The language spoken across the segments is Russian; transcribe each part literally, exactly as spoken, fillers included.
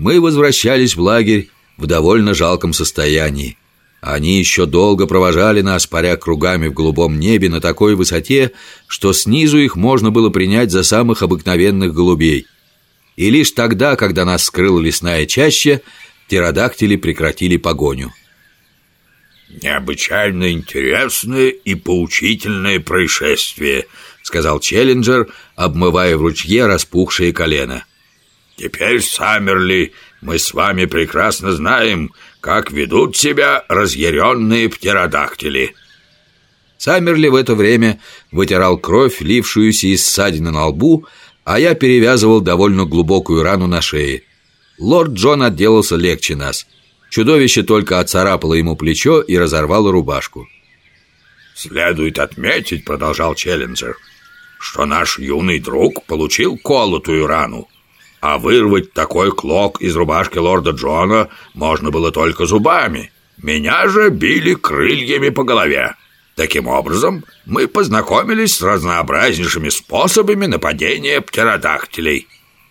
мы возвращались в лагерь в довольно жалком состоянии. Они еще долго провожали нас, паря кругами в голубом небе на такой высоте, что снизу их можно было принять за самых обыкновенных голубей. И лишь тогда, когда нас скрыла лесная чаща, птеродактили прекратили погоню. «Необычайно интересное и поучительное происшествие», — сказал Челленджер, обмывая в ручье распухшие колено. «Теперь, Саммерли, мы с вами прекрасно знаем, как ведут себя разъяренные птеродактили». Саммерли в это время вытирал кровь, лившуюся из ссадины на лбу, а я перевязывал довольно глубокую рану на шее. Лорд Джон отделался легче нас. Чудовище только отцарапало ему плечо и разорвало рубашку. «Следует отметить, — продолжал Челленджер, — что наш юный друг получил колотую рану, а вырвать такой клок из рубашки лорда Джона можно было только зубами. Меня же били крыльями по голове. Таким образом, мы познакомились с разнообразнейшими способами нападения птеродактилей».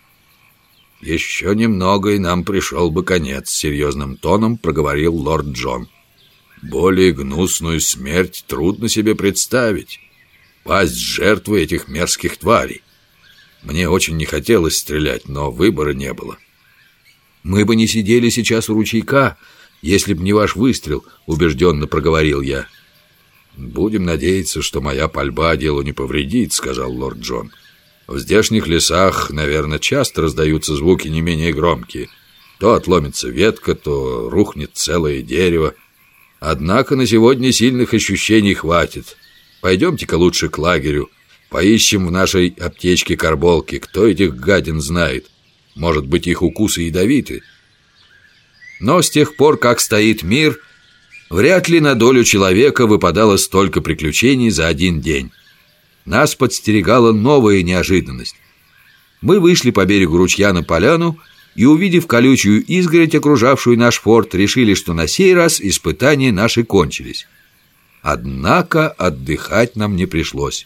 «Еще немного, и нам пришел бы конец», — серьезным тоном проговорил лорд Джон. «Более гнусную смерть трудно себе представить. Пасть жертвы этих мерзких тварей. Мне очень не хотелось стрелять, но выбора не было». «Мы бы не сидели сейчас у ручейка, если б не ваш выстрел», — убежденно проговорил я. «Будем надеяться, что моя пальба делу не повредит», — сказал лорд Джон. «В здешних лесах, наверное, часто раздаются звуки не менее громкие. То отломится ветка, то рухнет целое дерево. Однако на сегодня сильных ощущений хватит. Пойдемте-ка лучше к лагерю. Поищем в нашей аптечке карболки. Кто этих гадин знает? Может быть, их укусы ядовиты?» Но с тех пор, как стоит мир, вряд ли на долю человека выпадало столько приключений за один день. Нас подстерегала новая неожиданность. Мы вышли по берегу ручья на поляну и, увидев колючую изгородь, окружавшую наш форт, решили, что на сей раз испытания наши кончились. Однако отдыхать нам не пришлось.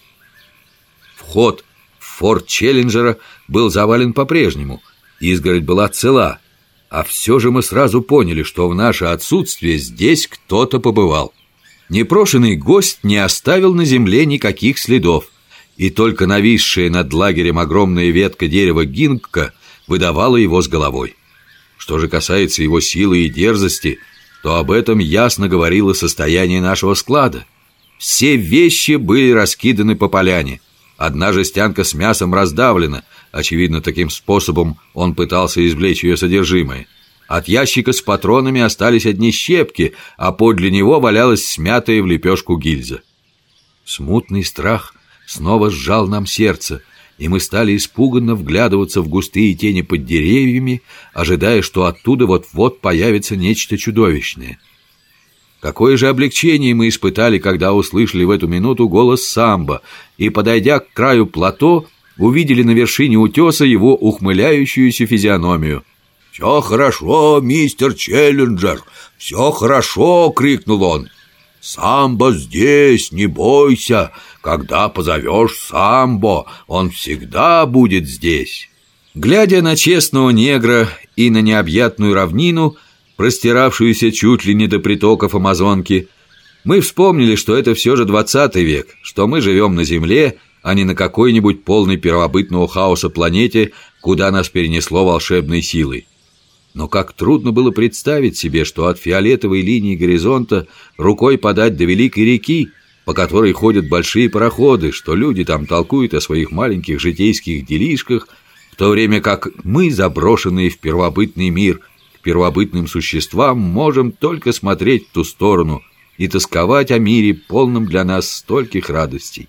Вход в форт Челленджера был завален по-прежнему. Изгородь была цела. А все же мы сразу поняли, что в наше отсутствие здесь кто-то побывал. Непрошенный гость не оставил на земле никаких следов, и только нависшая над лагерем огромная ветка дерева гинка выдавала его с головой. Что же касается его силы и дерзости, то об этом ясно говорило состояние нашего склада. Все вещи были раскиданы по поляне. Одна жестянка с мясом раздавлена. Очевидно, таким способом он пытался извлечь ее содержимое. От ящика с патронами остались одни щепки, а подле него валялась смятая в лепешку гильза. Смутный страх снова сжал нам сердце, и мы стали испуганно вглядываться в густые тени под деревьями, ожидая, что оттуда вот-вот появится нечто чудовищное. Какое же облегчение мы испытали, когда услышали в эту минуту голос Самбо, и, подойдя к краю плато, увидели на вершине утеса его ухмыляющуюся физиономию. «Все хорошо, мистер Челленджер, все хорошо!» — крикнул он. «Самбо здесь, не бойся! Когда позовешь Самбо, он всегда будет здесь!» Глядя на честного негра и на необъятную равнину, простиравшуюся чуть ли не до притоков Амазонки, мы вспомнили, что это все же двадцатый век, что мы живем на Земле, а не на какой-нибудь полной первобытного хаоса планете, куда нас перенесло волшебной силой. Но как трудно было представить себе, что от фиолетовой линии горизонта рукой подать до великой реки, по которой ходят большие пароходы, что люди там толкуют о своих маленьких житейских делишках, в то время как мы, заброшенные в первобытный мир, к первобытным существам, можем только смотреть в ту сторону и тосковать о мире, полном для нас стольких радостей.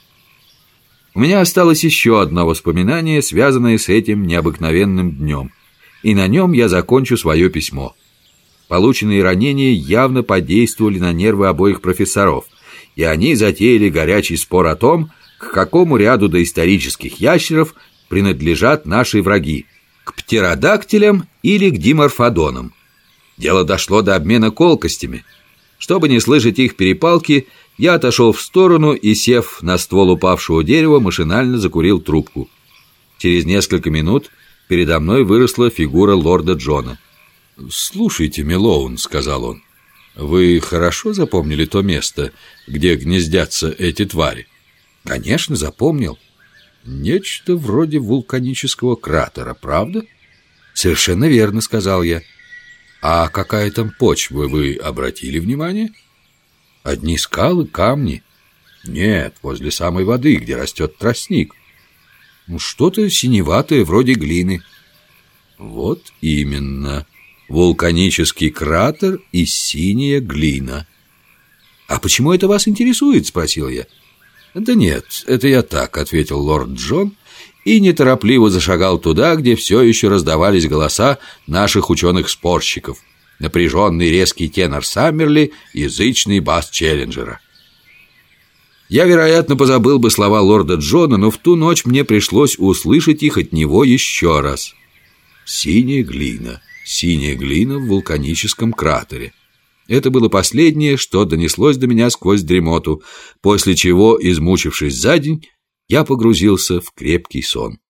У меня осталось еще одно воспоминание, связанное с этим необыкновенным днем, и на нем я закончу свое письмо. Полученные ранения явно подействовали на нервы обоих профессоров, и они затеяли горячий спор о том, к какому ряду доисторических ящеров принадлежат наши враги, к птеродактилям или к диморфодонам. Дело дошло до обмена колкостями. Чтобы не слышать их перепалки, я отошел в сторону и, сев на ствол упавшего дерева, машинально закурил трубку. Через несколько минут передо мной выросла фигура лорда Джона. «Слушайте, Мэлоун», — сказал он, — «вы хорошо запомнили то место, где гнездятся эти твари?» «Конечно, запомнил. Нечто вроде вулканического кратера, правда?» «Совершенно верно», — сказал я. «А какая там почва, вы обратили внимание?» «Одни скалы, камни». «Нет, возле самой воды, где растет тростник. Ну, что-то синеватое, вроде глины». «Вот именно. Вулканический кратер и синяя глина». «А почему это вас интересует?» — спросил я. «Да нет, это я так», — ответил лорд Джон и неторопливо зашагал туда, где все еще раздавались голоса наших ученых-спорщиков. Напряженный резкий тенор Саммерли, язычный бас Челленджера. Я, вероятно, позабыл бы слова лорда Джона, но в ту ночь мне пришлось услышать их от него еще раз. Синяя глина, синяя глина в вулканическом кратере. Это было последнее, что донеслось до меня сквозь дремоту, после чего, измучившись за день, я погрузился в крепкий сон.